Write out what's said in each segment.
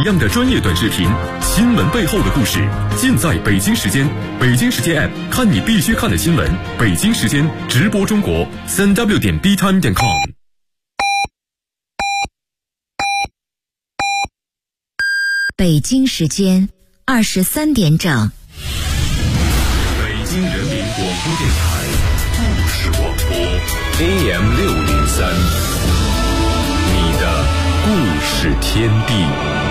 样的专业短视频，新闻背后的故事，尽在北京时间。北京时间 App 看你必须看的新闻。北京时间直播中国，3w.btime.com。 北京时间23点整。 北京人民广播电台故事广播 AM603，你的故事天地。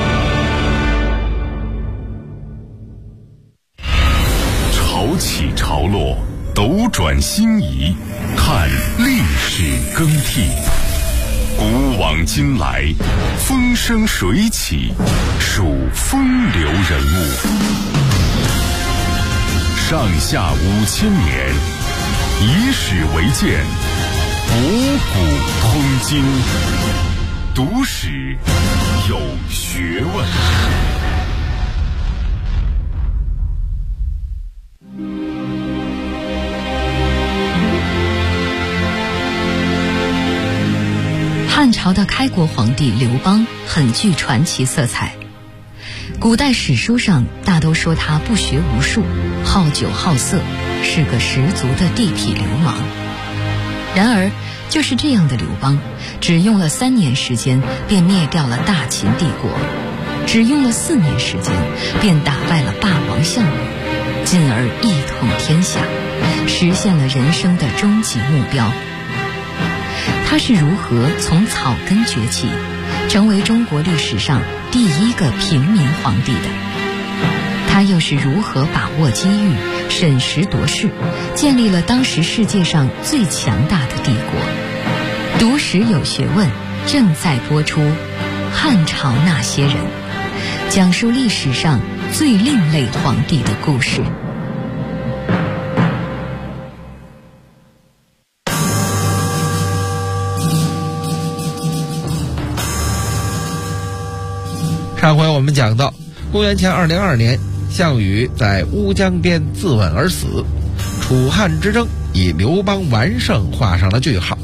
潮起潮落，斗转星移，看历史更替。古往今来，风生水起，数风流人物。上下5000年，以史为鉴，博古通今，读史有学问。 汉朝的开国皇帝刘邦很具传奇色彩，古代史书上大都说他不学无术，好酒好色，是个十足的地痞流氓。然而就是这样的刘邦，只用了3年时间便灭掉了大秦帝国，只用了4年时间便打败了霸王项羽，进而一统天下，实现了人生的终极目标。他是如何从草根崛起，成为中国历史上第一个平民皇帝的？他又是如何把握机遇，审时度势，建立了当时世界上最强大的帝国？读史有学问正在播出《汉朝那些人》，讲述历史上最另类皇帝的故事。 上回我们讲到，公元前202年，项羽在乌江边自刎而死，楚汉之争以刘邦完胜画上了句号。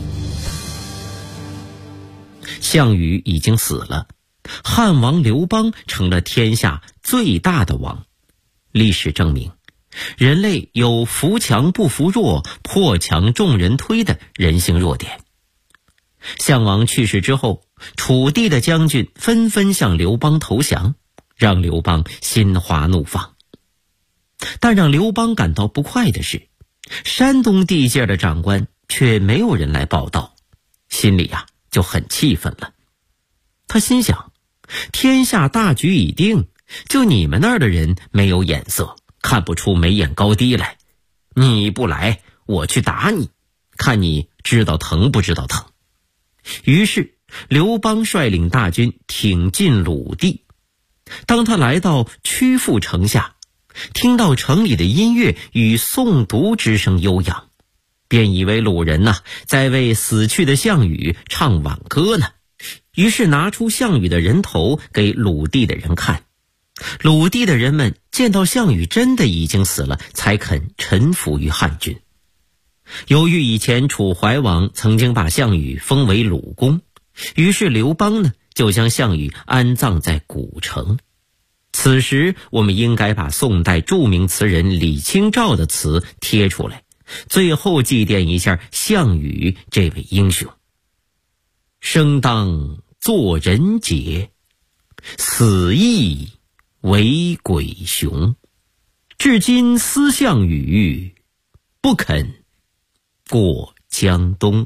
项羽已经死了，汉王刘邦成了天下最大的王。历史证明，人类有扶强不扶弱、破强众人推的人性弱点。项王去世之后，楚地的将军纷纷向刘邦投降，让刘邦心花怒放。但让刘邦感到不快的是，山东地界的长官却没有人来报道，心里就很气愤了。他心想，天下大局已定，就你们那儿的人没有眼色，看不出眉眼高低来。你不来，我去打你，看你知道疼不知道疼。于是刘邦率领大军挺进鲁地。当他来到曲阜城下，听到城里的音乐与诵读之声悠扬，便以为鲁人在为死去的项羽唱挽歌呢，于是拿出项羽的人头给鲁地的人看。鲁地的人们见到项羽真的已经死了，才肯臣服于汉军。由于以前楚怀王曾经把项羽封为鲁公，于是刘邦就将项羽安葬在古城。此时我们应该把宋代著名词人李清照的词贴出来，最后祭奠一下项羽这位英雄。生当作人杰，死亦为鬼雄。至今思项羽，不肯过江东。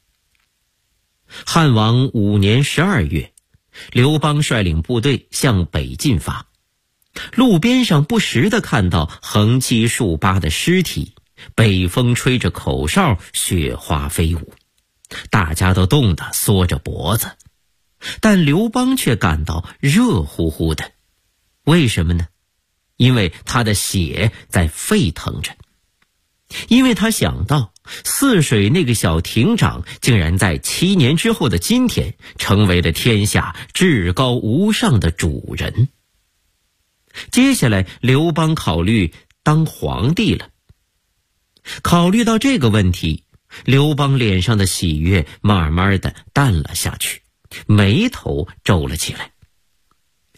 汉王5年12月，刘邦率领部队向北进发。路边上不时地看到横七竖八的尸体，北风吹着口哨，雪花飞舞，大家都冻得缩着脖子。但刘邦却感到热乎乎的，为什么呢？因为他的血在沸腾着。因为他想到泗水那个小亭长竟然在7年之后的今天成为了天下至高无上的主人。接下来刘邦考虑当皇帝了。考虑到这个问题，刘邦脸上的喜悦慢慢的淡了下去，眉头皱了起来。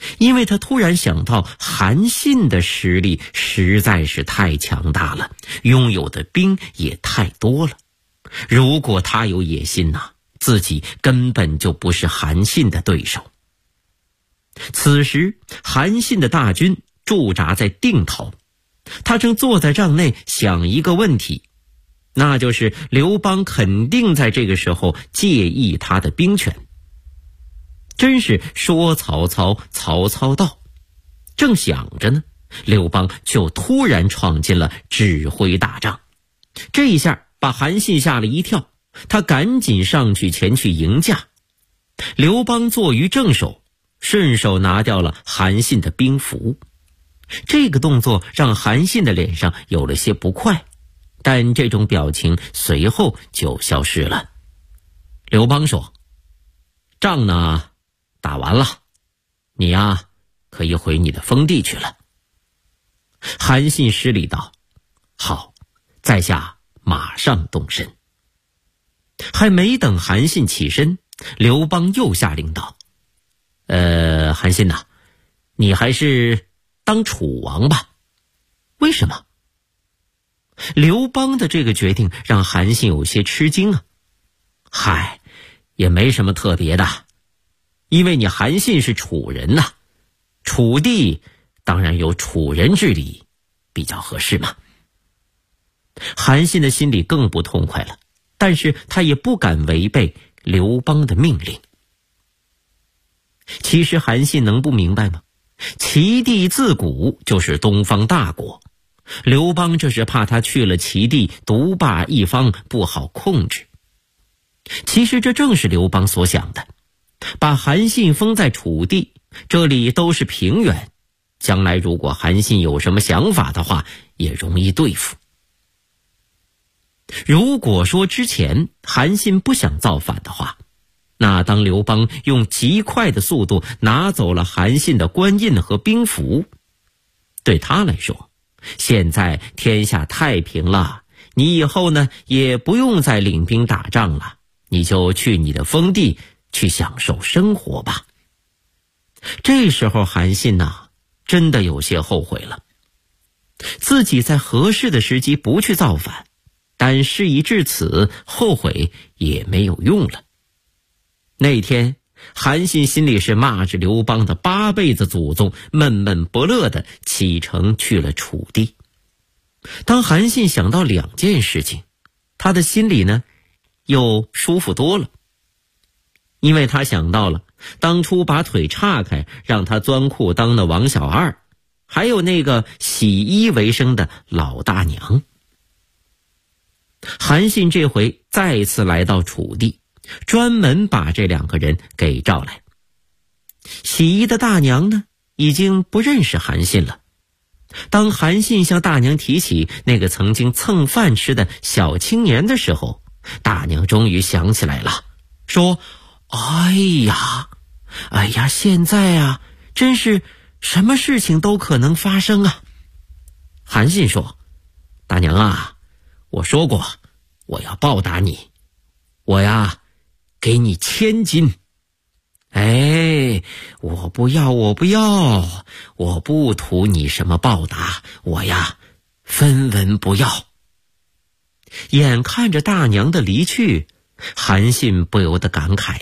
因为他突然想到韩信的实力实在是太强大了，拥有的兵也太多了。如果他有野心自己根本就不是韩信的对手。此时韩信的大军驻扎在定陶，他正坐在帐内想一个问题，那就是刘邦肯定在这个时候介意他的兵权。真是说曹操，曹操到。正想着呢，刘邦就突然闯进了指挥大帐。这一下把韩信吓了一跳，他赶紧上去前去迎驾。刘邦坐于正手，顺手拿掉了韩信的兵符。这个动作让韩信的脸上有了些不快，但这种表情随后就消失了。刘邦说：“仗呢打完了，你呀可以回你的封地去了。”韩信施礼道：“好，在下马上动身。”还没等韩信起身，刘邦又下令道：“韩信呐，你还是当楚王吧。”为什么？刘邦的这个决定让韩信有些吃惊啊。嗨，也没什么特别的，因为你韩信是楚人呐，楚地当然有楚人治理比较合适嘛。韩信的心里更不痛快了，但是他也不敢违背刘邦的命令。其实韩信能不明白吗？齐地自古就是东方大国，刘邦这是怕他去了齐地独霸一方，不好控制。其实这正是刘邦所想的，把韩信封在楚地，这里都是平原，将来如果韩信有什么想法的话，也容易对付。如果说之前韩信不想造反的话，那当刘邦用极快的速度拿走了韩信的官印和兵符，对他来说，现在天下太平了，你以后呢也不用再领兵打仗了，你就去你的封地去享受生活吧。这时候韩信真的有些后悔了，自己在合适的时机不去造反，但事已至此，后悔也没有用了。那天韩信心里是骂着刘邦的8辈子祖宗，闷闷不乐地启程去了楚地。当韩信想到2件事情，他的心里呢又舒服多了。因为他想到了当初把腿岔开让他钻裤裆的王小二，还有那个洗衣为生的老大娘。韩信这回再次来到楚地，专门把这2个人给召来。洗衣的大娘呢已经不认识韩信了。当韩信向大娘提起那个曾经蹭饭吃的小青年的时候，大娘终于想起来了，说：“哎呀，现在真是什么事情都可能发生啊。”韩信说：“大娘我说过我要报答你，我给你1000金。”我不要，我不图你什么报答，我分文不要。眼看着大娘的离去，韩信不由得感慨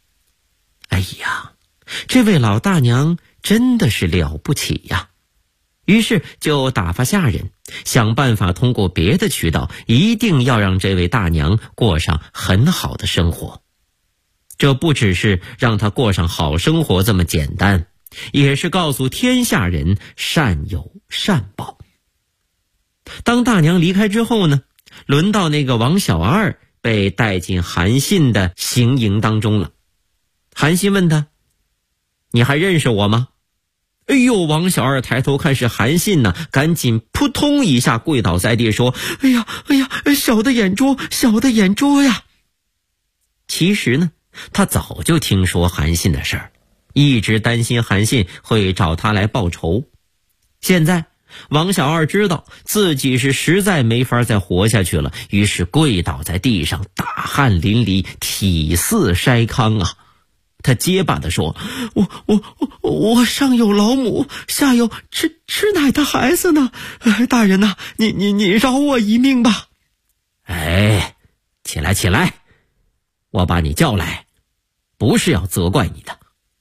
这位老大娘真的是了不起呀。于是就打发下人想办法通过别的渠道，一定要让这位大娘过上很好的生活。这不只是让她过上好生活这么简单，也是告诉天下人善有善报。当大娘离开之后呢，轮到那个王小二被带进韩信的行营当中了。韩信问他：“你还认识我吗？”王小二抬头看是韩信赶紧扑通一下跪倒在地说：“小的眼拙呀。”其实呢，他早就听说韩信的事儿，一直担心韩信会找他来报仇。现在王小二知道自己是实在没法再活下去了，于是跪倒在地上，大汗淋漓，体似筛糠他结巴地说：“我上有老母，下有吃奶的孩子呢。大人呐，你饶我一命吧。”哎，起来，我把你叫来，不是要责怪你的。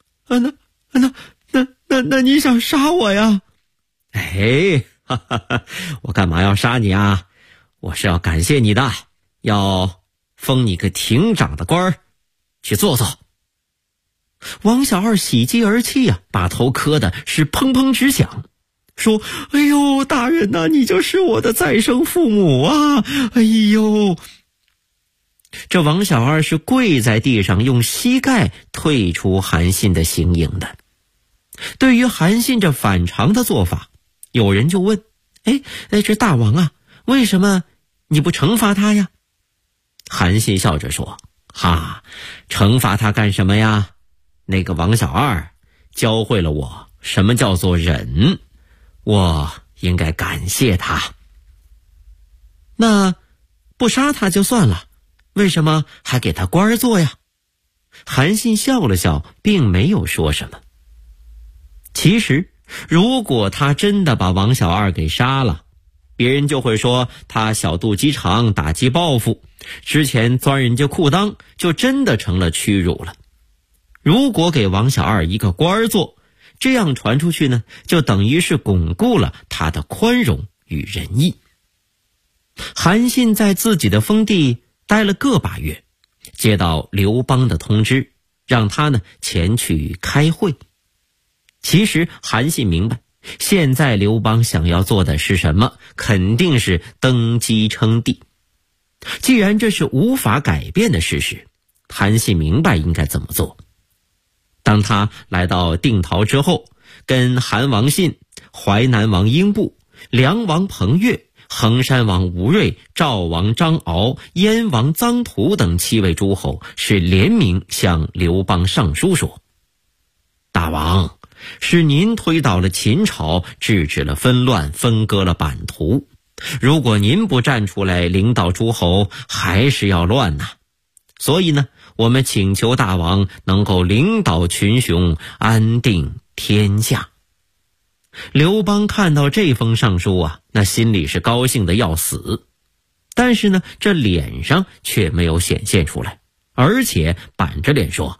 那你想杀我呀？哎，我干嘛要杀你啊？我是要感谢你的，要封你个亭长的官儿，去做。王小二喜极而泣呀，把头磕的是砰砰直响，说：“哎呦，大人呐，你就是我的再生父母啊！哎呦！”这王小二是跪在地上，用膝盖退出韩信的形影的。对于韩信这反常的做法，有人就问：“这大王啊，为什么你不惩罚他呀？”韩信笑着说：“惩罚他干什么呀？那个王小二教会了我什么叫做忍，我应该感谢他。那不杀他就算了，为什么还给他官做呀？”韩信笑了笑，并没有说什么。其实如果他真的把王小二给杀了，别人就会说他小肚鸡肠，打击报复，之前钻人家裤裆，就真的成了屈辱了。如果给王小二一个官做，这样传出去呢，就等于是巩固了他的宽容与仁义。韩信在自己的封地待了个把月，接到刘邦的通知，让他呢前去开会。其实韩信明白，现在刘邦想要做的是什么，肯定是登基称帝。既然这是无法改变的事实，韩信明白应该怎么做。当他来到定陶之后，跟韩王信、淮南王英布、梁王彭越、衡山王吴瑞、赵王张敖、燕王臧荼等7位诸侯是联名向刘邦上书说：“大王，是您推倒了秦朝，制止了纷乱，分割了版图。如果您不站出来领导诸侯，还是要乱呐。所以呢，我们请求大王能够领导群雄，安定天下。”刘邦看到这封上书啊，那心里是高兴的要死，但是呢，这脸上却没有显现出来，而且板着脸说：“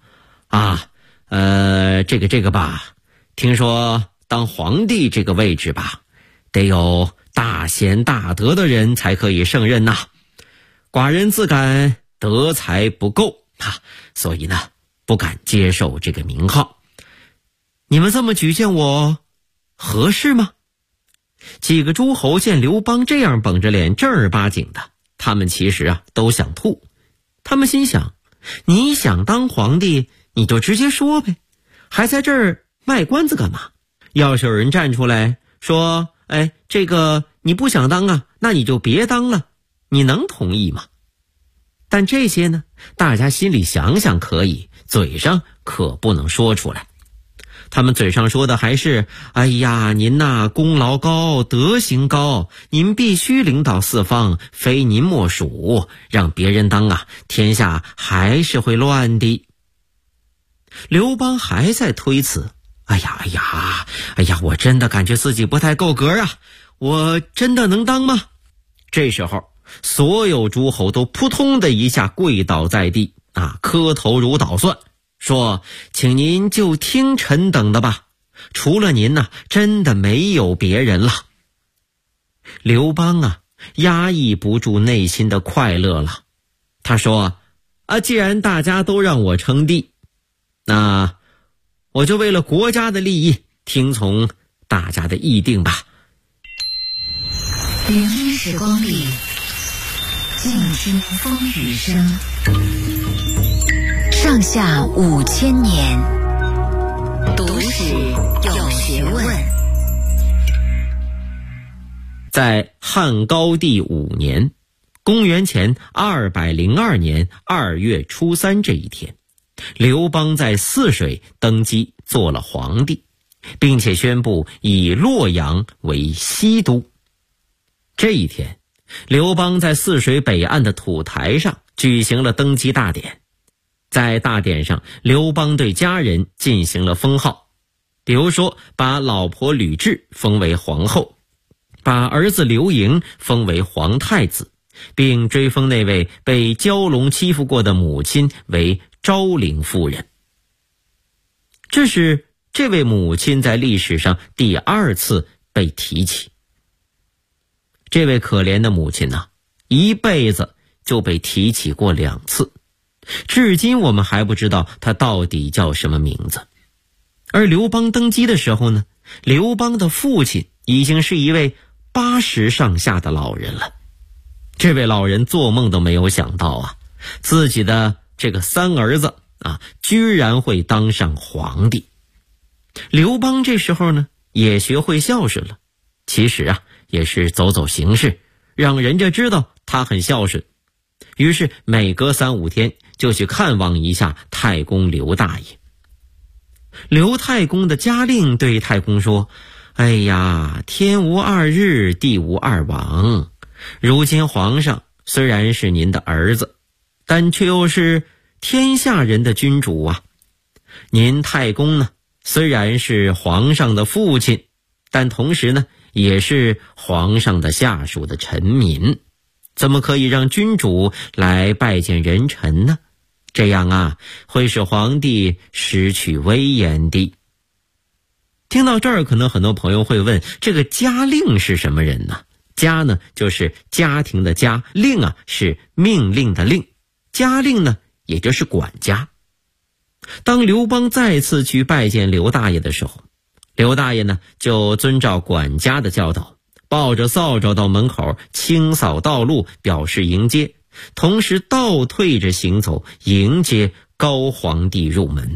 这个吧，听说当皇帝这个位置吧，得有大贤大德的人才可以胜任呐。寡人自感德才不够所以呢，不敢接受这个名号。你们这么举荐我合适吗？”几个诸侯见刘邦这样绷着脸，正儿八经的，他们其实都想吐。他们心想，你想当皇帝你就直接说呗，还在这儿卖关子干嘛？要是有人站出来说：“这个你不想当啊，那你就别当了。”你能同意吗？但这些呢，大家心里想想可以，嘴上可不能说出来。他们嘴上说的还是：“哎呀，您呐，功劳高，德行高，您必须领导四方，非您莫属。让别人当啊，天下还是会乱的。”刘邦还在推辞：“哎呀，我真的感觉自己不太够格啊，我真的能当吗？”这时候，所有诸侯都扑通的一下跪倒在地磕头如捣蒜，说：“请您就听臣等的吧，除了您真的没有别人了。”刘邦压抑不住内心的快乐了。他说：“既然大家都让我称帝，那我就为了国家的利益，听从大家的议定吧。” 聆听时光里，静听风雨声。上下5000年，读史有学问。 在汉高帝5年，公元前202年2月初3这一天，刘邦在泗水登基做了皇帝，并且宣布以洛阳为西都。这一天，刘邦在泗水北岸的土台上举行了登基大典。 在大典上，刘邦对家人进行了封号，比如说把老婆吕雉封为皇后，把儿子刘盈封为皇太子，并追封那位被蛟龙欺负过的母亲为昭陵夫人。这是这位母亲在历史上第2次被提起。这位可怜的母亲呢，一辈子就被提起过2次，至今我们还不知道她到底叫什么名字。而刘邦登基的时候呢，刘邦的父亲已经是一位80上下的老人了。这位老人做梦都没有想到啊，自己的这个3儿子居然会当上皇帝。刘邦这时候呢，也学会孝顺了，其实也是走走形式，让人家知道他很孝顺。于是每隔3-5天就去看望一下太公刘大爷。刘太公的家令对太公说：哎呀，天无2日，地无2王，如今皇上虽然是您的儿子，但却又是天下人的君主啊。您太公呢，虽然是皇上的父亲，但同时呢，也是皇上的下属的臣民，怎么可以让君主来拜见人臣呢？这样会使皇帝失去威严的。听到这儿，可能很多朋友会问，这个家令是什么人呢？家呢，就是家庭的家，令是命令的令，家令呢，也就是管家。当刘邦再次去拜见刘大爷的时候，刘大爷呢，就遵照管家的教导，抱着扫帚到门口清扫道路，表示迎接，同时倒退着行走，迎接高皇帝入门。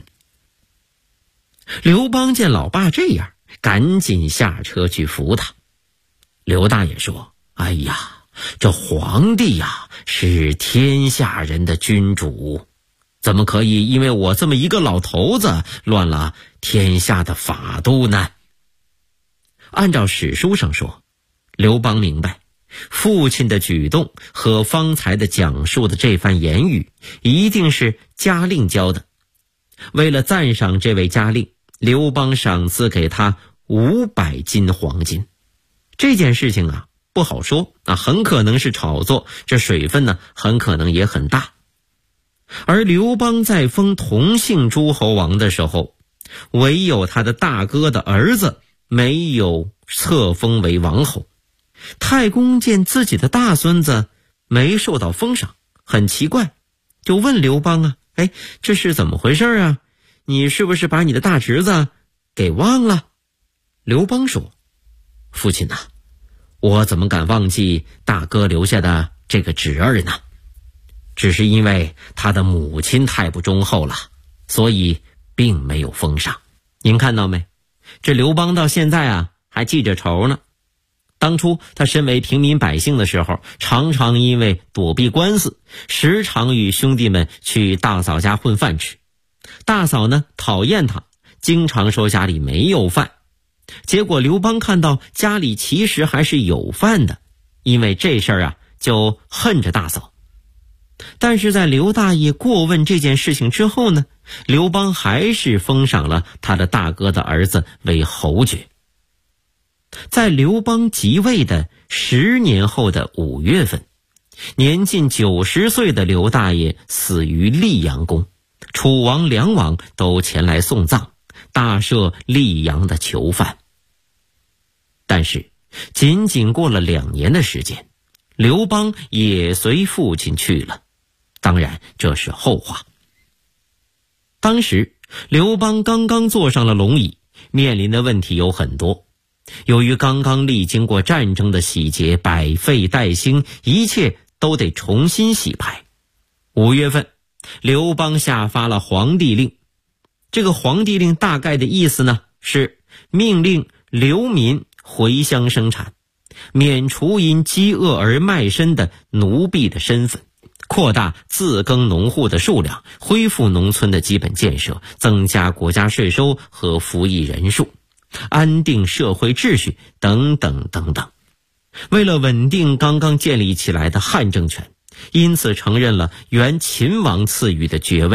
刘邦见老爸这样，赶紧下车去扶他。刘大爷说：哎呀，这皇帝是天下人的君主，怎么可以因为我这么一个老头子乱了天下的法度呢？按照史书上说，刘邦明白父亲的举动和方才的讲述的这番言语一定是家令教的。为了赞赏这位家令，刘邦赏赐给他500斤黄金。这件事情不好说很可能是炒作，这水分呢很可能也很大。而刘邦在封同姓诸侯王的时候，唯有他的大哥的儿子没有册封为王侯。太公见自己的大孙子没受到封赏，很奇怪，就问刘邦这是怎么回事啊？你是不是把你的大侄子给忘了？刘邦说：父亲我怎么敢忘记大哥留下的这个侄儿呢？只是因为他的母亲太不忠厚了，所以并没有封赏。您看到没？这刘邦到现在还记着仇呢。当初他身为平民百姓的时候，常常因为躲避官司，时常与兄弟们去大嫂家混饭吃。大嫂呢讨厌他，经常说家里没有饭。结果刘邦看到家里其实还是有饭的，因为这事儿就恨着大嫂。但是在刘大爷过问这件事情之后呢，刘邦还是封赏了他的大哥的儿子为侯爵。在刘邦即位的10年后的5月份，年近90岁的刘大爷死于溧阳宫，楚王、梁王都前来送葬，大赦溧阳的囚犯。但是仅仅过了2年的时间，刘邦也随父亲去了，当然这是后话。当时刘邦刚刚坐上了龙椅，面临的问题有很多。由于刚刚历经过战争的洗劫，百废待兴，一切都得重新洗牌。5月份，刘邦下发了皇帝令。这个皇帝令大概的意思呢，是命令流民回乡生产，免除因饥饿而卖身的奴婢的身份，扩大自耕农户的数量，恢复农村的基本建设，增加国家税收和服役人数，安定社会秩序等等等等。为了稳定刚刚建立起来的汉政权，因此承认了原秦王赐予的爵位，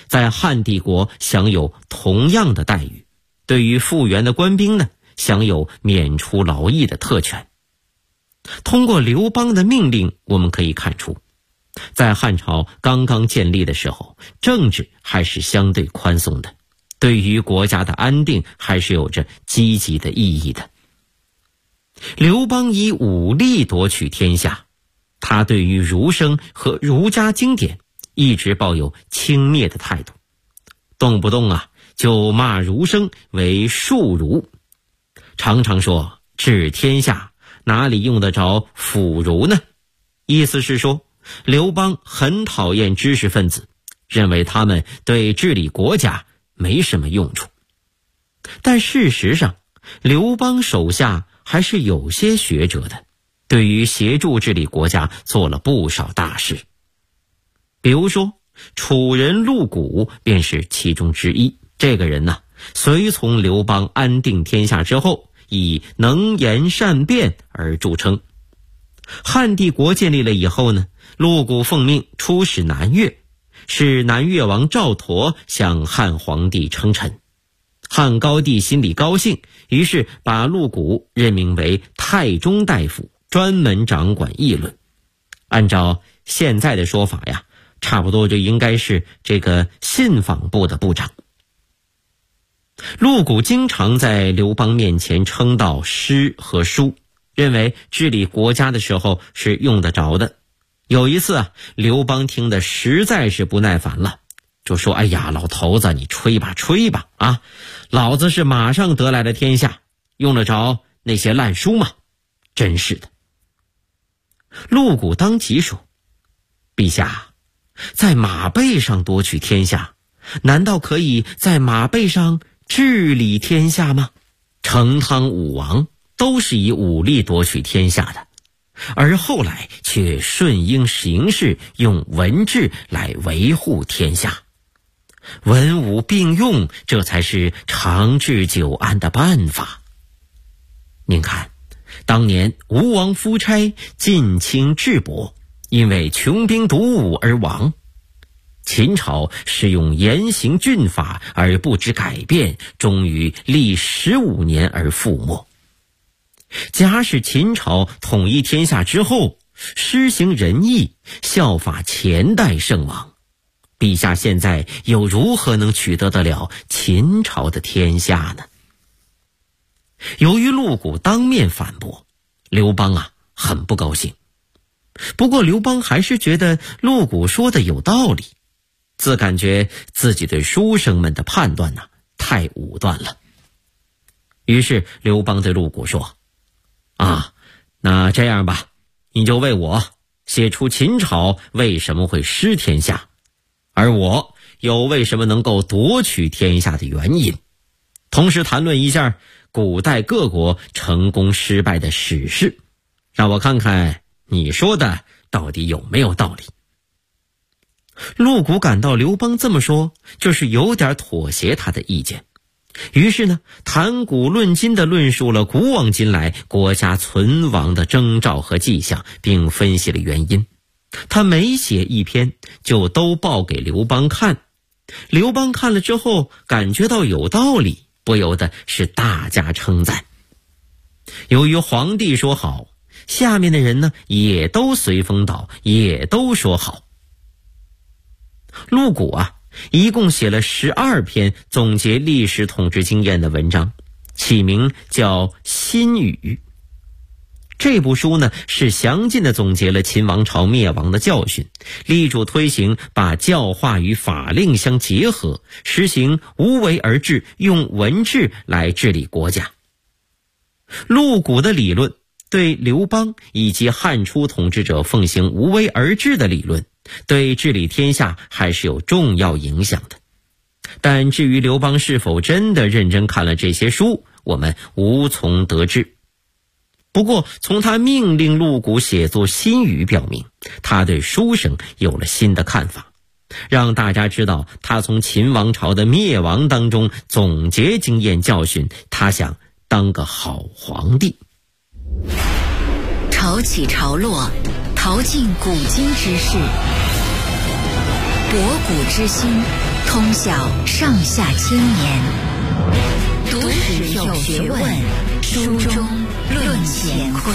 在汉帝国享有同样的待遇，对于复员的官兵呢，享有免除劳役的特权。通过刘邦的命令，我们可以看出，在汉朝刚刚建立的时候，政治还是相对宽松的，对于国家的安定还是有着积极的意义的。刘邦以武力夺取天下，他对于儒生和儒家经典一直抱有轻蔑的态度，动不动就骂儒生为庶儒，常常说治天下哪里用得着腐儒呢？意思是说，刘邦很讨厌知识分子，认为他们对治理国家没什么用处。但事实上，刘邦手下还是有些学者的，对于协助治理国家做了不少大事。比如说，楚人陆贾便是其中之一。这个人呢，随从刘邦安定天下之后，以能言善辩而著称。汉帝国建立了以后呢，陆贾奉命出使南越，使南越王赵佗向汉皇帝称臣。汉高帝心里高兴，于是把陆贾任命为太中大夫，专门掌管议论。按照现在的说法呀，差不多就应该是这个信访部的部长。陆贾经常在刘邦面前称道诗和书，认为治理国家的时候是用得着的。有一次刘邦听得实在是不耐烦了，就说：哎呀，老头子，你吹吧吹吧老子是马上得来的天下，用得着那些烂书吗？真是的。陆贾当即说：陛下，在马背上夺取天下，难道可以在马背上治理天下吗？成汤武王都是以武力夺取天下的，而后来却顺应形势，用文治来维护天下。文武并用，这才是长治久安的办法。您看，当年吴王夫差进清智伯，因为穷兵黩武而亡。秦朝是用严刑峻法而不知改变，终于历15年而覆没。假使秦朝统一天下之后，施行仁义，效法前代圣王，陛下现在又如何能取得得了秦朝的天下呢？由于陆贾当面反驳，刘邦很不高兴。不过刘邦还是觉得陆贾说的有道理，自感觉自己对书生们的判断太武断了。于是刘邦对陆贾说：那这样吧，你就为我写出秦朝为什么会失天下，而我又为什么能够夺取天下的原因，同时谈论一下古代各国成功失败的史事，让我看看你说的到底有没有道理。陆贾感到刘邦这么说就是有点妥协他的意见，于是呢，谈古论今地论述了古往今来国家存亡的征兆和迹象，并分析了原因。他每写一篇就都报给刘邦看，刘邦看了之后感觉到有道理，不由得是大加称赞。由于皇帝说好，下面的人呢也都随风倒，也都说好。陆贾一共写了12篇总结历史统治经验的文章，起名叫《新语》。这部书呢是详尽地总结了秦王朝灭亡的教训，力主推行把教化与法令相结合，实行无为而治，用文治来治理国家。陆贾的理论对刘邦以及汉初统治者奉行无为而治的理论，对治理天下还是有重要影响的。但至于刘邦是否真的认真看了这些书，我们无从得知。不过从他命令陆贾写作新语表明，他对书生有了新的看法，让大家知道他从秦王朝的灭亡当中总结经验教训，他想当个好皇帝。 潮起潮落，淘尽古今之事，博古之心， 通晓上下千年，读史有学问，书中论乾坤。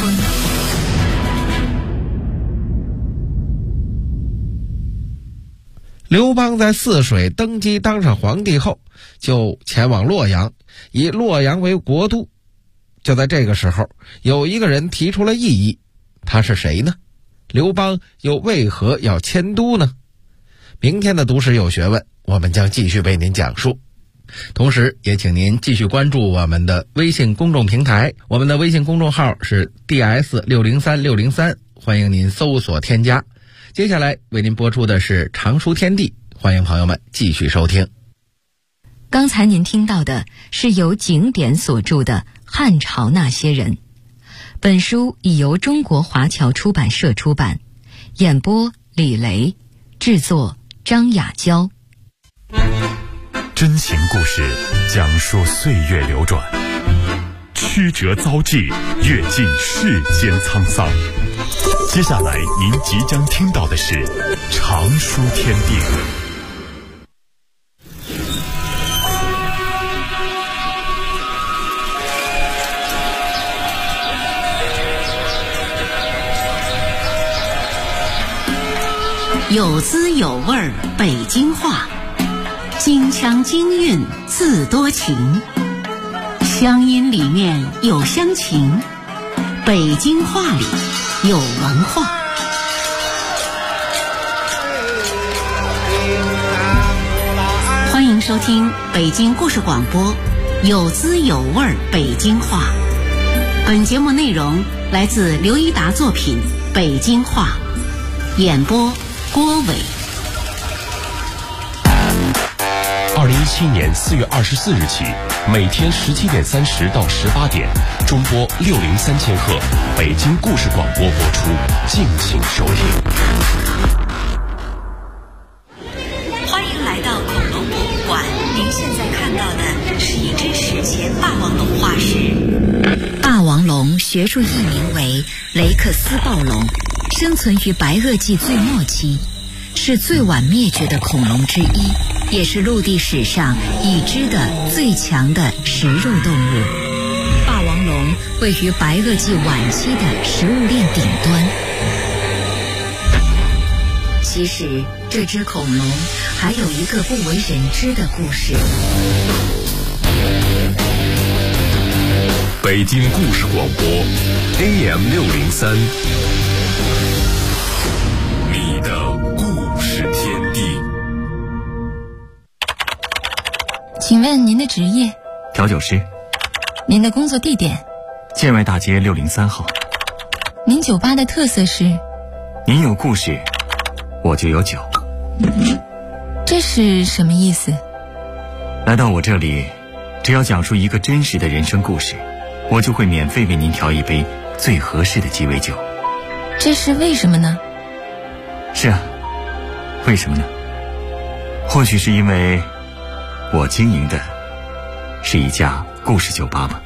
刘邦在泗水登基当上皇帝后，就前往洛阳，以洛阳为国都。就在这个时候，有一个人提出了异议，他是谁呢？刘邦又为何要迁都呢？明天的读史有学问，我们将继续为您讲述。同时也请您继续关注我们的微信公众平台，我们的微信公众号是 DS630603，欢迎您搜索添加。接下来为您播出的是常书天地，欢迎朋友们继续收听。 刚才您听到的是由景典所著的《汉朝那些人》，本书已由中国华侨出版社出版，演播李雷，制作张雅娇。 真情故事讲述岁月流转，曲折遭际，阅尽世间沧桑。接下来您即将听到的是常书天地。 有滋有味北京话，京腔京韵自多情，乡音里面有乡情，北京话里有文化。欢迎收听北京故事广播有滋有味北京话。本节目内容来自刘一达作品《北京话》，演播郭伟。 2017年4月24日起，每天17点30到18点，中波603千赫，北京故事广播播出，敬请收听。 欢迎来到恐龙博物馆，您现在看到的是一只史前霸王龙化石。霸王龙学术译名为雷克斯暴龙，生存于白垩纪最末期，是最晚灭绝的恐龙之一，也是陆地史上已知的最强的食肉动物。霸王龙位于白垩纪晚期的食物链顶端。其实这只恐龙还有一个不为人知的故事。 北京故事广播 AM603，你的故事天地。 请问您的职业？ 调酒师。 您的工作地点？ 建外大街603号。 您酒吧的特色是？ 您有故事，我就有酒。 这是什么意思？ 来到我这里，只要讲述一个真实的人生故事，我就会免费为您调一杯最合适的鸡尾酒。 这是为什么呢？ 是啊，为什么呢？或许是因为我经营的是一家故事酒吧吧。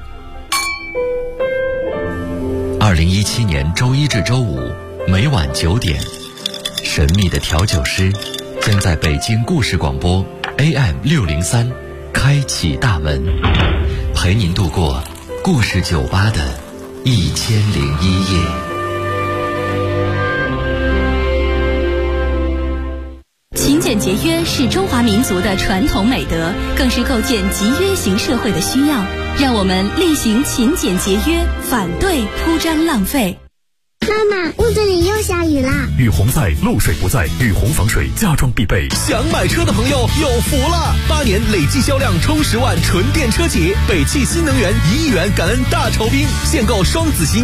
2017年周一至周五每晚9点，神秘的调酒师将在北京故事广播 AM603开启大门，陪您度过故事酒吧的1001夜。 勤俭节约是中华民族的传统美德，更是构建集约型社会的需要。让我们厉行勤俭节约，反对铺张浪费。 妈妈，屋子里又下雨啦！ 雨洪在，漏水不在，雨洪防水家装必备。 想买车的朋友有福了！8年累计销量冲10万纯电车企，北汽新能源1亿元感恩大酬宾，现购双子星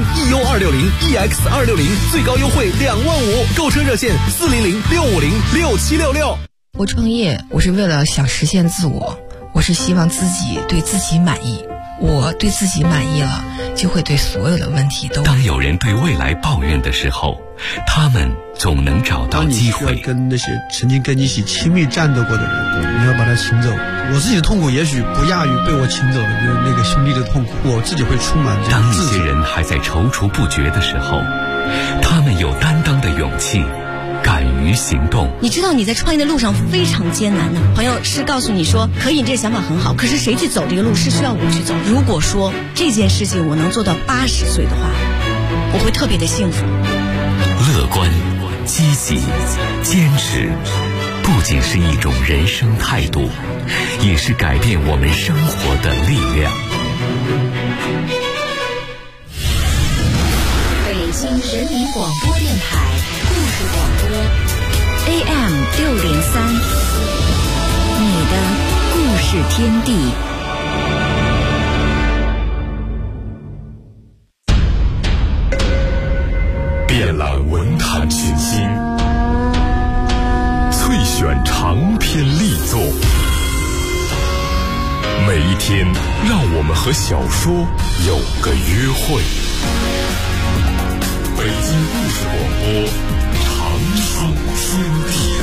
EU260、EX260，最高优惠2万5，购车热线400-650-6766。 我创业，我是为了想实现自我，我是希望自己对自己满意。我对自己满意了，就会对所有的问题都。 当有人对未来抱怨的时候，他们总能找到机会。 当你需要跟那些曾经跟你一起亲密战斗过的人，你要把他请走。我自己的痛苦也许不亚于被我请走的那个兄弟的痛苦，我自己会充满这当一些人还在踌躇不决的时候，他们有担当的勇气， 敢于行动。 你知道你在创业的路上非常艰难的，朋友是告诉你说可以，你这个想法很好，可是谁去走这个路是需要我去走。如果说这件事情我能做到80岁的话，我会特别的幸福。 乐观、积极、坚持，不仅是一种人生态度，也是改变我们生活的力量。 北京人民广播电台故事广播 AM603，你的故事天地。 遍览文坛群星，萃选长篇力作，每一天让我们和小说有个约会。北京故事广播，长寿天地。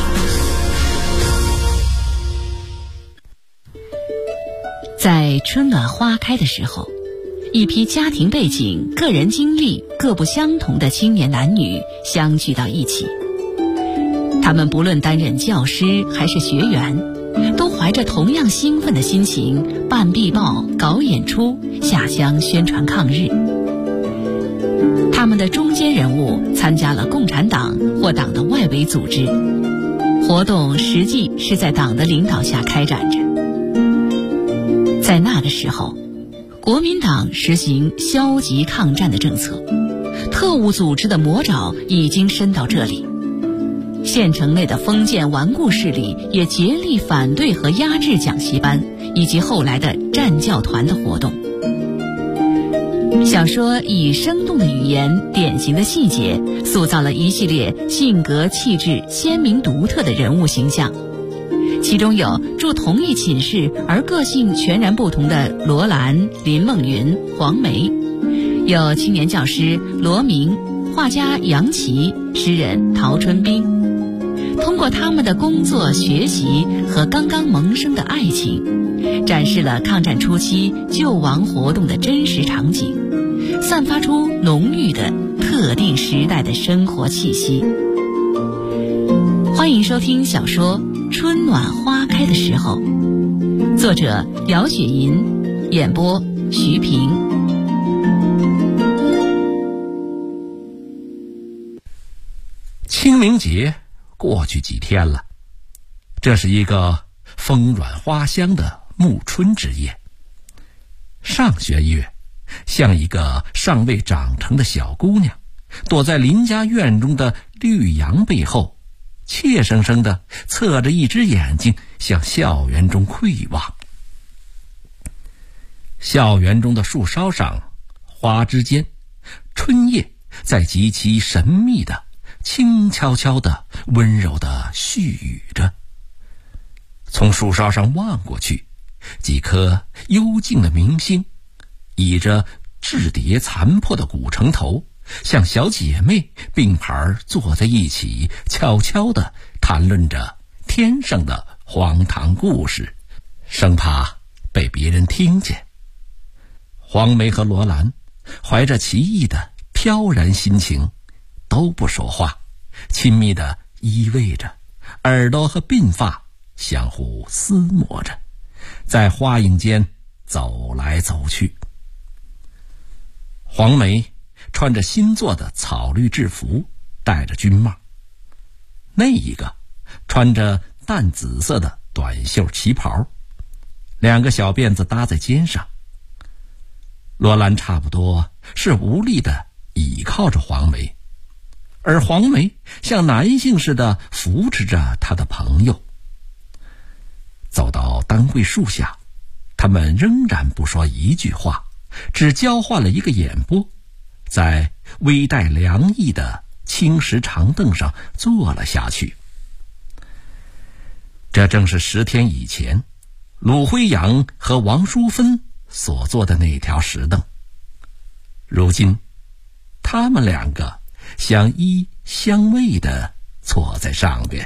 在春暖花开的时候，一批家庭背景、个人经历各不相同的青年男女相聚到一起。他们不论担任教师还是学员，都怀着同样兴奋的心情办壁报、搞演出、下乡宣传抗日。他们的中坚人物参加了共产党或党的外围组织，活动实际是在党的领导下开展着。在那个时候，国民党实行消极抗战的政策，特务组织的魔爪已经伸到这里。县城内的封建顽固势力也竭力反对和压制讲习班以及后来的战教团的活动。小说以生动的语言、典型的细节，塑造了一系列性格气质鲜明独特的人物形象。其中有住同一寝室而个性全然不同的罗兰、林梦云、黄梅，有青年教师罗明、画家杨琦、诗人陶春冰。通过他们的工作、学习和刚刚萌生的爱情，展示了抗战初期救亡活动的真实场景，散发出浓郁的特定时代的生活气息。欢迎收听小说《春暖花开的时候》，作者姚雪银，演播徐平。 清明节过去几天了，这是一个风软花香的暮春之夜。上弦月，像一个尚未长成的小姑娘，躲在邻家院中的绿杨背后，怯生生地侧着一只眼睛向校园中窥望。校园中的树梢上，花枝间，春叶在极其神秘的轻悄悄的温柔的絮语着。从树梢上望过去，几颗幽静的明星倚着质叠残破的古城头，像小姐妹并排坐在一起，悄悄地谈论着天上的荒唐故事，生怕被别人听见。黄梅和罗兰怀着奇异的飘然心情，都不说话，亲密地依偎着，耳朵和鬓发相互厮磨着，在花影间走来走去。黄梅穿着新做的草绿制服，戴着军帽，那一个穿着淡紫色的短袖旗袍，两个小辫子搭在肩上。罗兰差不多是无力地倚靠着黄梅，而黄梅像男性似的扶持着他的朋友。走到当归树下，他们仍然不说一句话，只交换了一个眼波，在微带凉意的青石长凳上坐了下去。这正是10天以前鲁辉阳和王淑芬所坐的那条石凳。如今他们两个相依相偎地坐在上边。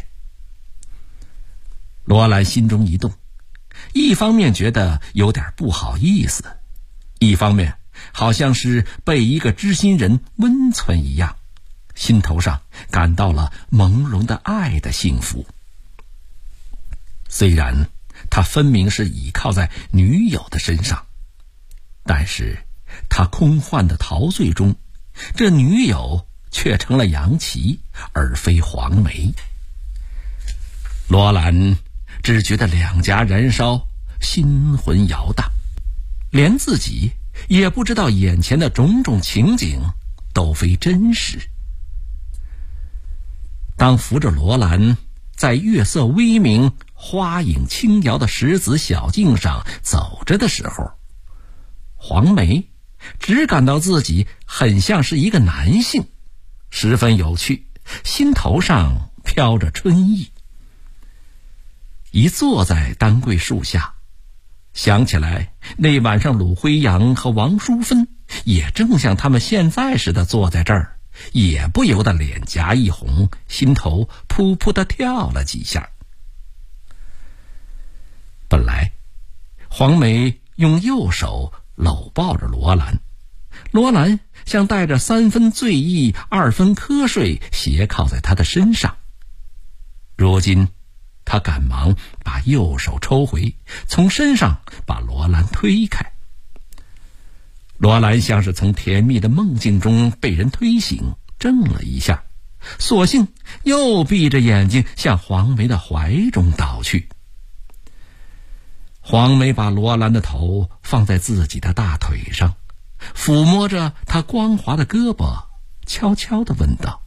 罗兰心中一动，一方面觉得有点不好意思，一方面好像是被一个知心人温存一样， 心头上感到了朦胧的爱的幸福。虽然他分明是倚靠在女友的身上，但是他空幻的陶醉中，这女友却成了杨琪，而非黄梅。罗兰只觉得两颊燃烧，心魂摇荡，连自己也不知道眼前的种种情景都非真实。当扶着罗兰在月色微明、花影轻摇的石子小径上走着的时候，黄梅只感到自己很像是一个男性，十分有趣，心头上飘着春意。一坐在丹桂树下，想起来那晚上鲁辉阳和王淑芬也正像他们现在似的坐在这儿，也不由得脸颊一红，心头扑扑地跳了几下。本来黄梅用右手搂抱着罗兰，罗兰像带着3分醉意2分瞌睡斜靠在他的身上。如今他赶忙把右手抽回，从身上把罗兰推开。罗兰像是从甜蜜的梦境中被人推醒，怔了一下，索性又闭着眼睛向黄梅的怀中倒去。黄梅把罗兰的头放在自己的大腿上，抚摸着他光滑的胳膊，悄悄地问道：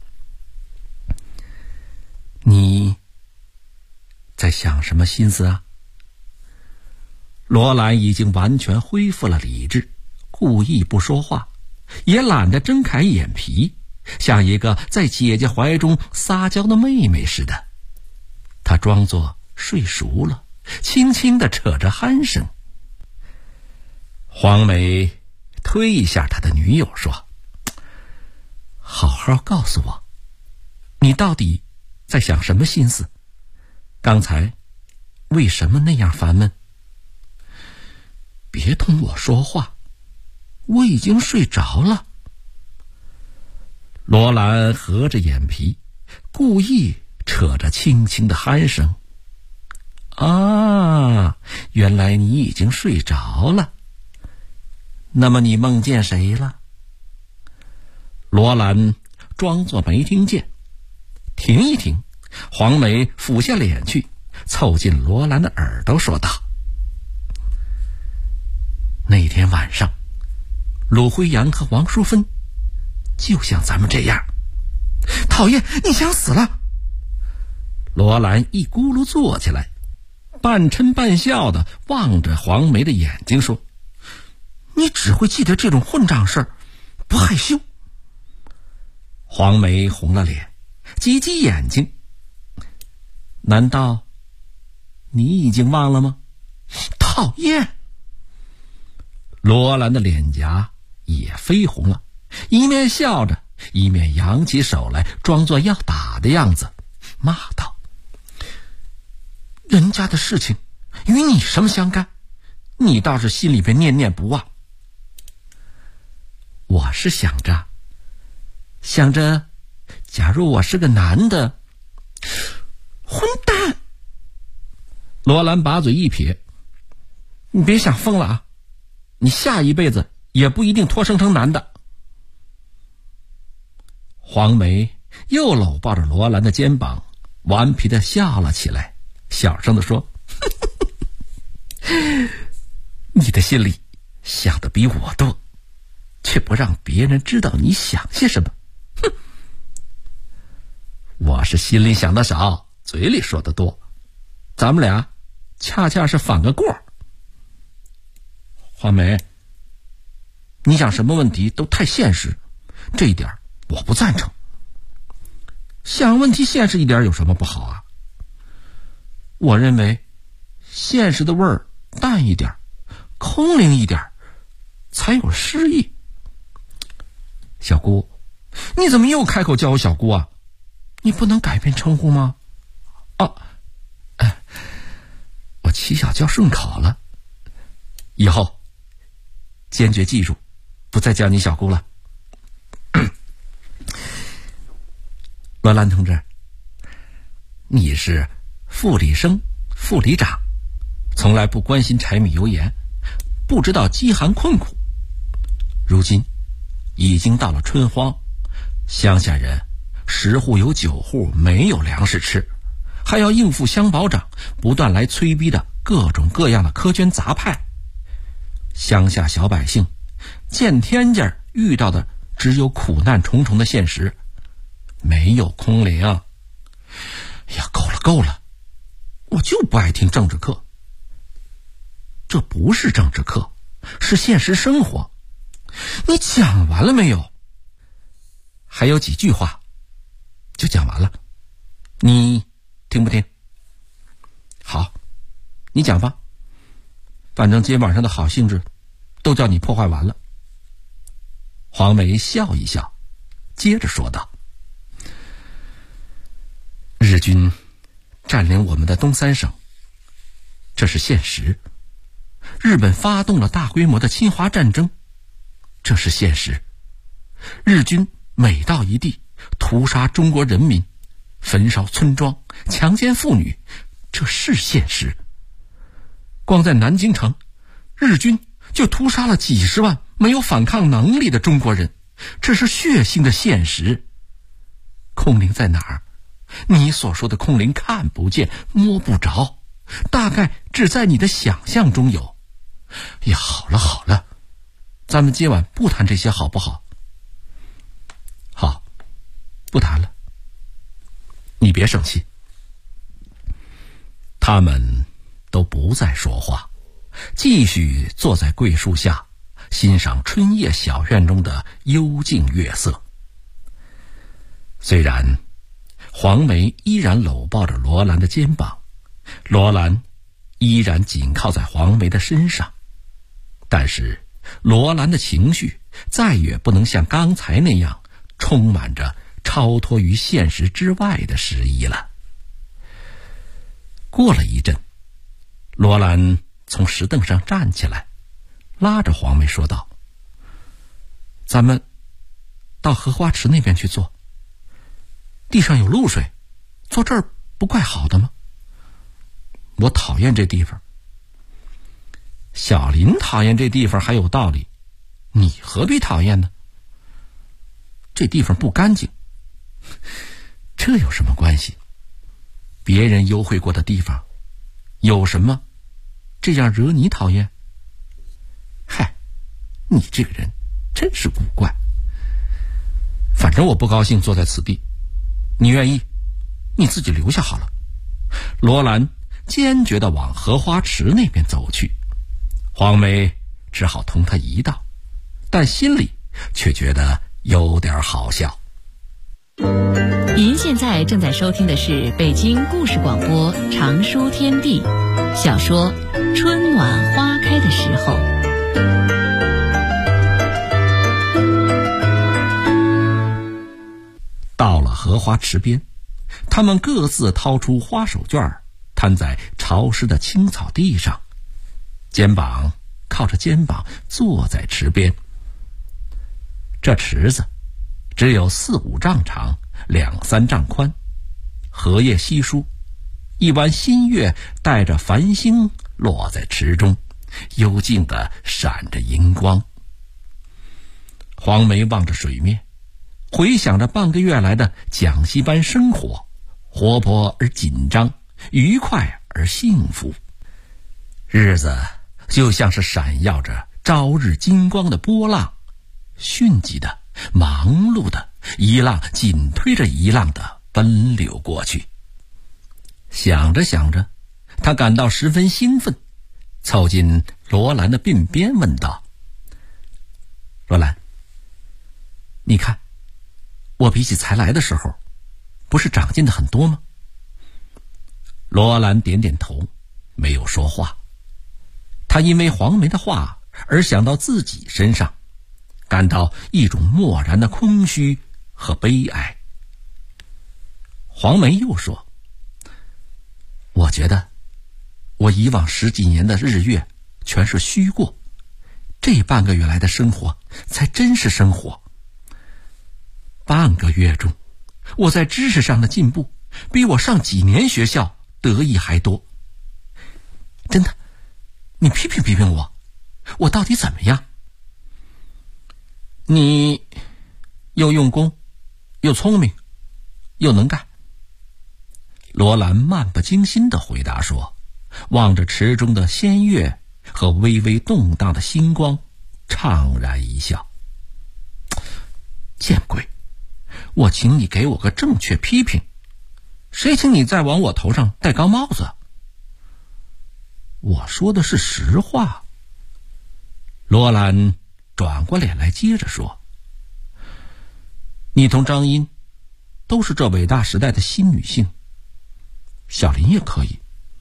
你在想什么心思啊？罗兰已经完全恢复了理智，故意不说话，也懒得睁开眼皮，像一个在姐姐怀中撒娇的妹妹似的。她装作睡熟了，轻轻地扯着鼾声。黄梅推一下他的女友说：好好告诉我，你到底在想什么心思？刚才为什么那样烦闷？别同我说话，我已经睡着了。罗兰合着眼皮，故意扯着轻轻的鼾声。啊，原来你已经睡着了。那么你梦见谁了？罗兰装作没听见，停一停，黄梅俯下脸去，凑近罗兰的耳朵说道：那天晚上鲁辉阳和王淑芬就像咱们这样。讨厌，你想死了！罗兰一咕噜坐起来，半嗔半笑地望着黄梅的眼睛说：你只会记得这种混账事儿，不害羞。黄梅红了脸，挤挤眼睛。难道你已经忘了吗？讨厌！罗兰的脸颊也绯红了，一面笑着，一面扬起手来，装作要打的样子，骂道：人家的事情与你什么相干？你倒是心里边念念不忘。我是想着，假如我是个男的。混蛋！罗兰把嘴一撇：你别想疯了啊！你下一辈子也不一定托生成男的。黄梅又搂抱着罗兰的肩膀，顽皮地笑了起来，小声地说：你的心里想的比我多，却不让别人知道你想些什么。哼！我是心里想的少，嘴里说的多，咱们俩恰恰是反个过。黄梅，你想什么问题都太现实，这一点我不赞成。想问题现实一点有什么不好啊？我认为现实的味儿淡一点，空灵一点，才有诗意。小姑，你怎么又开口叫我小姑啊？你不能改变称呼吗？我起小叫顺口了，以后坚决记住，不再叫你小姑了。 罗兰同志，你是副理生、副理长，从来不关心柴米油盐，不知道饥寒困苦。如今已经到了春荒，乡下人10户有9户没有粮食吃，还要应付乡保长不断来催逼的各种各样的苛捐杂派。乡下小百姓见天家遇到的只有苦难重重的现实，没有空粮。呀，够了，我就不爱听政治课。这不是政治课，是现实生活。你讲完了没有？还有几句话就讲完了，你听不听？好，你讲吧，反正肩膀上的好兴致都叫你破坏完了。黄梅笑一笑，接着说道：日军占领我们的东三省，这是现实；日本发动了大规模的侵华战争，这是现实；日军每到一地屠杀中国人民，焚烧村庄，强奸妇女，这是现实。光在南京城，日军就屠杀了几十万没有反抗能力的中国人，这是血腥的现实。空灵在哪儿？你所说的空灵看不见摸不着，大概只在你的想象中有。呀，好了，咱们今晚不谈这些好不好？好，不谈了。你别生气。他们都不再说话，继续坐在桂树下，欣赏春夜小院中的幽静月色。虽然黄梅依然搂抱着罗兰的肩膀，罗兰依然紧靠在黄梅的身上，但是罗兰的情绪再也不能像刚才那样充满着超脱于现实之外的诗意了。过了一阵，罗兰从石凳上站起来，拉着黄梅说道：咱们到荷花池那边去坐，地上有露水，坐这儿不怪好的吗？我讨厌这地方。小林讨厌这地方还有道理，你何必讨厌呢？这地方不干净。这有什么关系？别人幽会过的地方，有什么这样惹你讨厌？嗨，你这个人真是古怪。反正我不高兴坐在此地，你愿意你自己留下好了。罗兰坚决地往荷花池那边走去，黄梅只好同他一道，但心里却觉得有点好笑。 您现在正在收听的是北京故事广播长书天地小说《春暖花开的时候》。 到了荷花池边，他们各自掏出花手绢，摊在潮湿的青草地上，肩膀靠着肩膀坐在池边。这池子只有4、5丈长，2、3丈宽，荷叶稀疏，一弯新月带着繁星落在池中，幽静地闪着银光。黄梅望着水面，回想着半个月来的讲习班生活，活泼而紧张，愉快而幸福。日子就像是闪耀着朝日金光的波浪，迅疾的、忙碌的，一浪紧推着一浪的奔流过去。想着想着，他感到十分兴奋，凑近罗兰的鬓边问道：罗兰，你看我比起才来的时候不是长进的很多吗？罗兰点点头，没有说话。他因为黄梅的话而想到自己身上，感到一种漠然的空虚和悲哀。黄梅又说：我觉得我以往10几年的日月全是虚过，这半个月来的生活才真是生活。半个月中， 我在知识上的进步比我上几年学校得意还多。真的，你批评批评我，我到底怎么样？你又用功，又聪明，又能干。罗兰漫不经心地回答说，望着池中的仙月和微微动荡的星光，怅然一笑。见鬼，我请你给我个正确批评，谁请你再往我头上戴高帽子？我说的是实话。罗兰转过脸来接着说，你同张茵都是这伟大时代的新女性，小林也可以，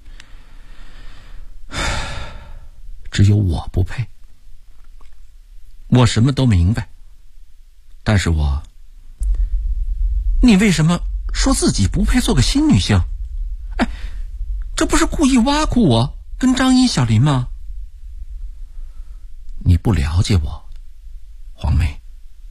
只有我不配。我什么都明白，但是你为什么说自己不配做个新女性？哎，这不是故意挖苦我跟张茵、小林吗？你不了解我，黄梅。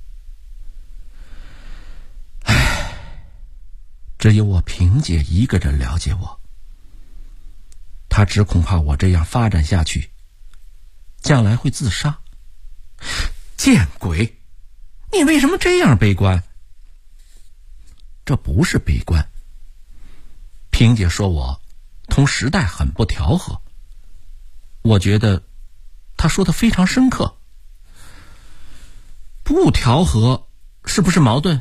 唉，只有我萍姐一个人了解我，她只恐怕我这样发展下去，将来会自杀。见鬼！你为什么这样悲观？这不是悲观。萍姐说我同时代很不调和，我觉得她说的非常深刻。不调和是不是矛盾？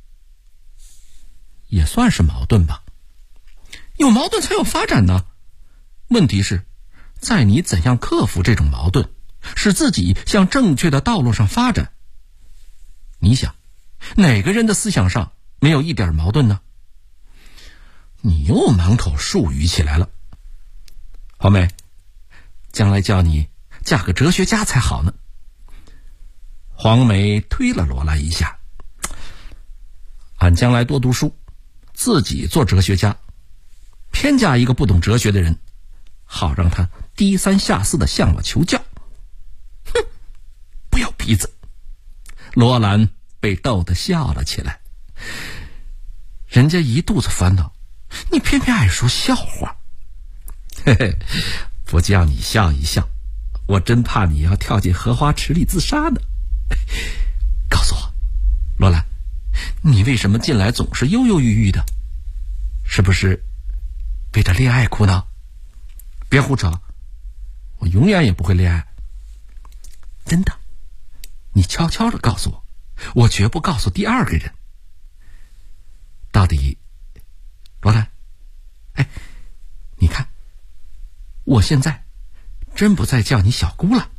也算是矛盾吧。有矛盾才有发展呢。问题是，在你怎样克服这种矛盾，使自己向正确的道路上发展。你想，哪个人的思想上没有一点矛盾呢？你又满口术语起来了。黄梅，将来叫你嫁个哲学家才好呢。黄梅推了罗兰一下，俺将来多读书，自己做哲学家，偏嫁一个不懂哲学的人，好让他低三下四的向我求教。哼，不要鼻子。罗兰被逗得笑了起来。人家一肚子烦恼，你偏偏爱说笑话。嘿嘿，不叫你笑一笑，我真怕你要跳进荷花池里自杀呢。告诉我，罗兰，你为什么近来总是忧忧郁郁的？是不是为着恋爱苦恼？别胡扯，我永远也不会恋爱。真的，你悄悄地告诉我，我绝不告诉第二个人。到底，罗兰，哎，你看，我现在真不再叫你小姑了。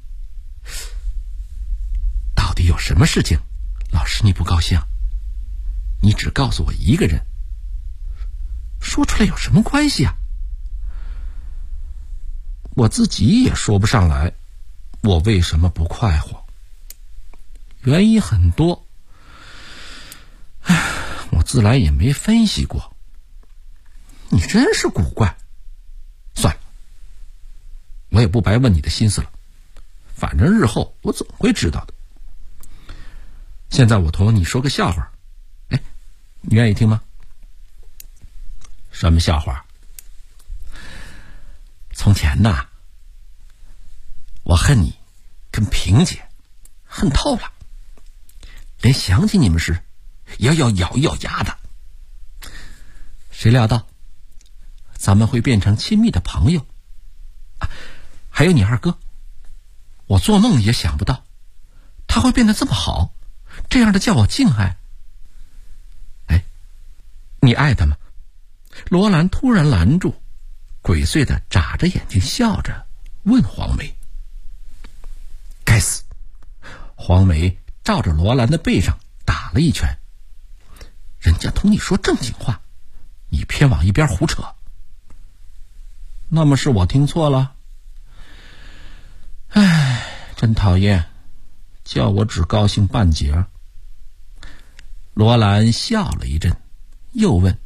到底有什么事情，老师你不高兴？你只告诉我一个人，说出来有什么关系啊？我自己也说不上来，我为什么不快活？原因很多，我自来也没分析过。你真是古怪。算了，我也不白问你的心思了，反正日后我总会知道的。现在我同你说个笑话，哎，你愿意听吗？什么笑话？从前呐，我恨你跟萍姐恨透了，连想起你们时也要咬一咬牙的。谁料到咱们会变成亲密的朋友啊！还有你二哥，我做梦也想不到他会变得这么好，这样的叫我敬爱。哎，你爱他吗？罗兰突然拦住，鬼祟的眨着眼睛笑着问黄梅。该死！黄梅照着罗兰的背上打了一拳。人家同你说正经话，你偏往一边胡扯。那么是我听错了？唉，真讨厌，叫我只高兴半截。罗兰笑了一阵，又问：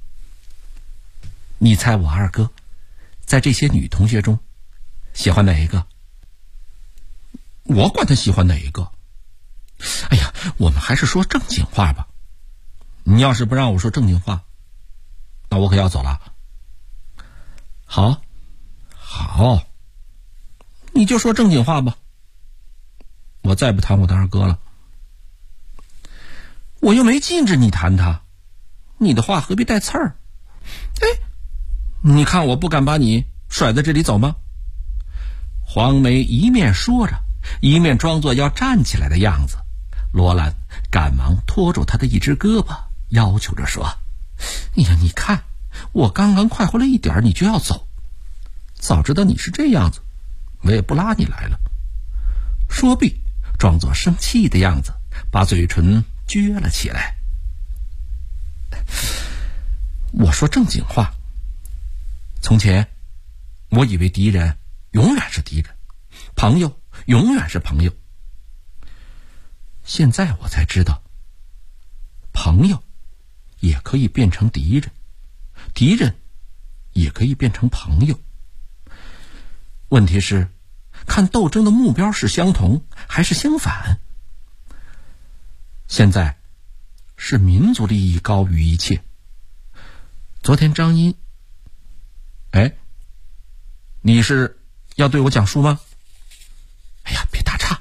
你猜我二哥在这些女同学中喜欢哪一个？我管他喜欢哪一个。哎呀，我们还是说正经话吧。 你要是不让我说正经话，那我可要走了。好，你就说正经话吧。我再不谈我的二哥了。我又没禁止你谈他，你的话何必带刺儿？哎，你看我不敢把你甩在这里走吗？黄梅一面说着，一面装作要站起来的样子。罗兰赶忙拖住他的一只胳膊，要求着说：哎呀，你看我刚刚快活了一点，你就要走，早知道你是这样子，我也不拉你来了。说毕，装作生气的样子，把嘴唇撅了起来。我说正经话，从前我以为敌人永远是敌人，朋友永远是朋友。现在我才知道，朋友也可以变成敌人，敌人也可以变成朋友。问题是，看斗争的目标是相同还是相反。现在是民族利益高于一切。昨天张英，你是要对我讲述吗？哎呀，别打岔。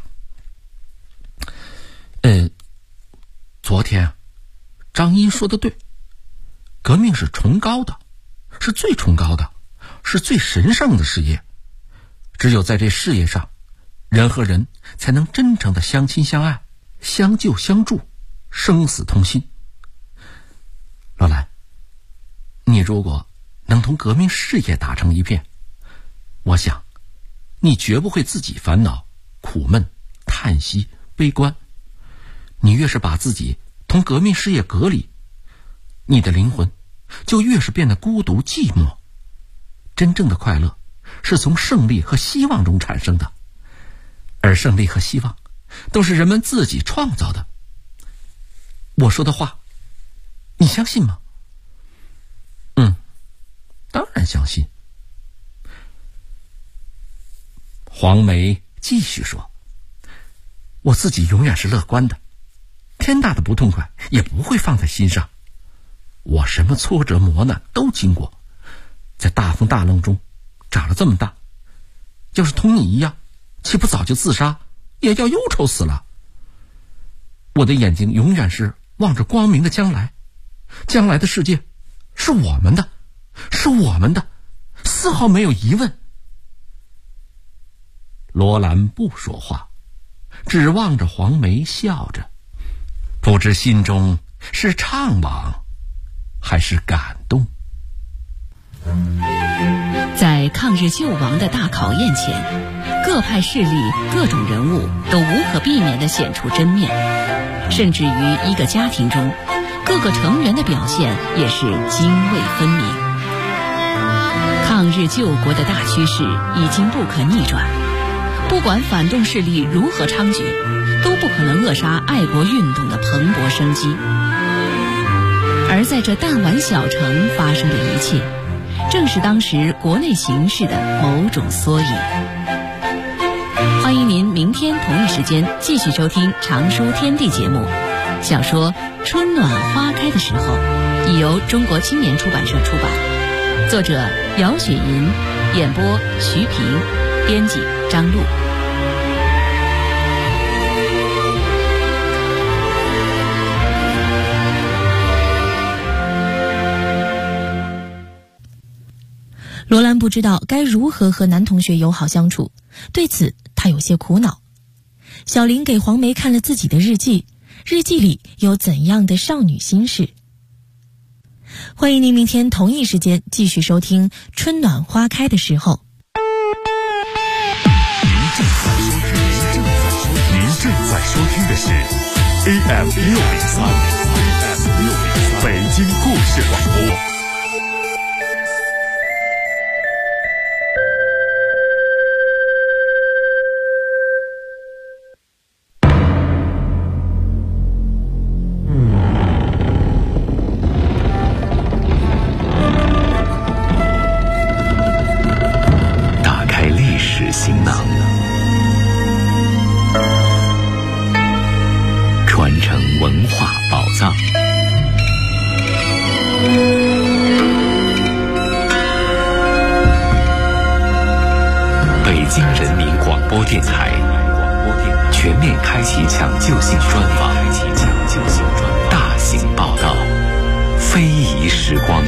昨天张英说的对，革命是崇高的，是最崇高的，是最神圣的事业。只有在这事业上，人和人才能真正的相亲相爱，相救相助，生死同心。罗兰，你如果能同革命事业打成一片，我想你绝不会自己烦恼、苦闷、叹息、悲观。你越是把自己同革命事业隔离，你的灵魂就越是变得孤独寂寞。真正的快乐是从胜利和希望中产生的，而胜利和希望都是人们自己创造的。我说的话你相信吗？当然相信。黄梅继续说，我自己永远是乐观的，天大的不痛快也不会放在心上。我什么挫折磨难都经过，在大风大浪中长了这么大，要是同你一样，岂不早就自杀，也要忧愁死了。我的眼睛永远是望着光明的将来，将来的世界是我们的，是我们的，丝毫没有疑问。罗兰不说话，只望着黄梅笑着，不知心中是怅惘还是感动。 在抗日救亡的大考验前，各派势力、各种人物都无可避免地显出真面，甚至于一个家庭中，各个成员的表现也是泾渭分明。抗日救国的大趋势已经不可逆转，不管反动势力如何猖獗，都不可能扼杀爱国运动的蓬勃生机。而在这弹丸小城发生的一切，正是当时国内形势的某种缩影。欢迎您明天同一时间继续收听《常书天地》节目。小说《春暖花开的时候》已由中国青年出版社出版，作者姚雪银，演播徐平，编辑张璐。 罗兰不知道该如何和男同学友好相处，对此他有些苦恼。小林给黄梅看了自己的日记，日记里有怎样的少女心事？欢迎您明天同一时间继续收听《春暖花开的时候》。 您正在收听的是 AM603 北京故事广播。 行囊，传承文化宝藏， 播电台，全面开启抢救性专访，大型报道，非遗时光。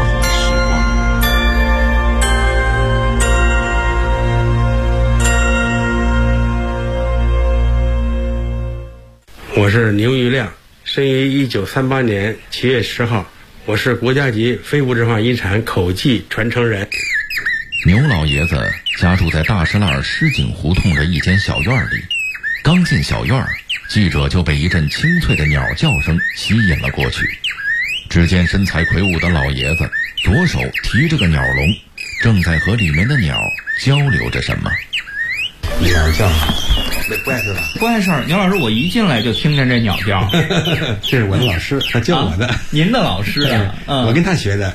我是牛玉亮，生于1938年7月10号，我是国家级非物质文化遗产口技传承人。 牛老爷子家住在大石栏狮井胡同的一间小院里，刚进小院，记者就被一阵清脆的鸟叫声吸引了过去。只见身材魁梧的老爷子左手提着个鸟笼，正在和里面的鸟交流着什么。 鸟叫，不碍事吧？ 不碍事儿。牛老师，我一进来就听见这鸟叫。 这是我的老师，他教我的。 您的老师啊？ 我跟他学的。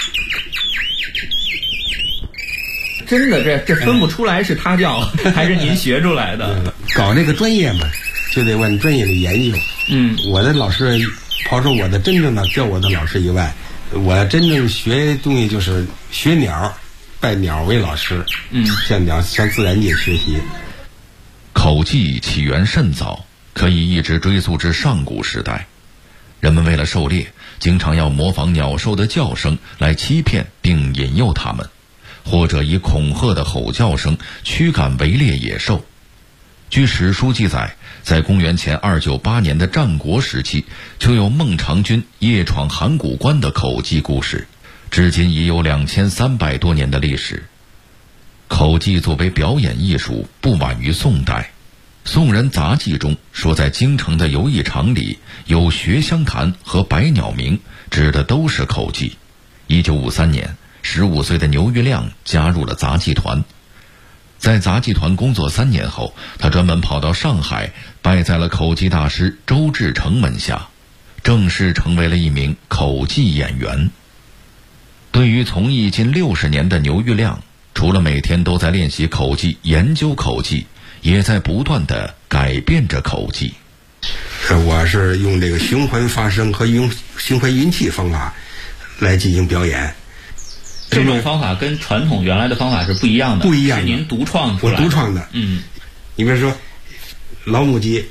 真的，这分不出来是他教还是您学出来的。 搞这个专业嘛，就得问专业的研究。我的老师，抛出我的真正的教我的老师以外，我真正学东西就是学鸟，拜鸟为老师。向自然界学习。 口技起源甚早，可以一直追溯至上古时代。人们为了狩猎，经常要模仿鸟兽的叫声来欺骗并引诱它们，或者以恐吓的吼叫声驱赶围猎野兽。据史书记载，在公元前298年的战国时期，就有孟尝君夜闯函谷关的口技故事，至今已有2300多年的历史。口技作为表演艺术，不晚于宋代。宋人杂记中说，在京城的游艺场里有学香坛和百鸟鸣，指的都是口技。1953年，15岁的牛玉亮加入了杂技团。在杂技团工作3年后，他专门跑到上海，拜在了口技大师周志成门下，正式成为了一名口技演员。对于从艺近60年的牛玉亮，除了每天都在练习口技、研究口技，也在不断地改变着口技。 我是用这个循环发声和用循环音气方法来进行表演。 这种方法跟传统原来的方法是不一样的，是您独创出来的。 我独创的。你比如说老母鸡，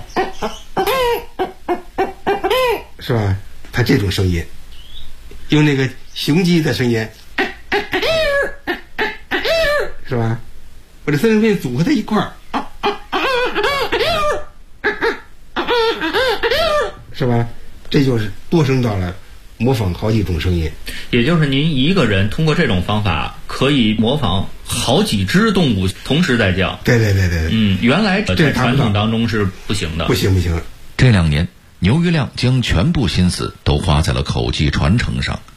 是吧？它这种声音，用那个雄鸡的声音，是吧？我这三种声音组合在一块儿，是吧？这就是多声道了，模仿好几种声音。 也就是您一个人通过这种方法可以模仿好几只动物同时在叫。 对。 原来在传统当中是不行的。 不行。 这2年，牛玉亮将全部心思都花在了口技传承上，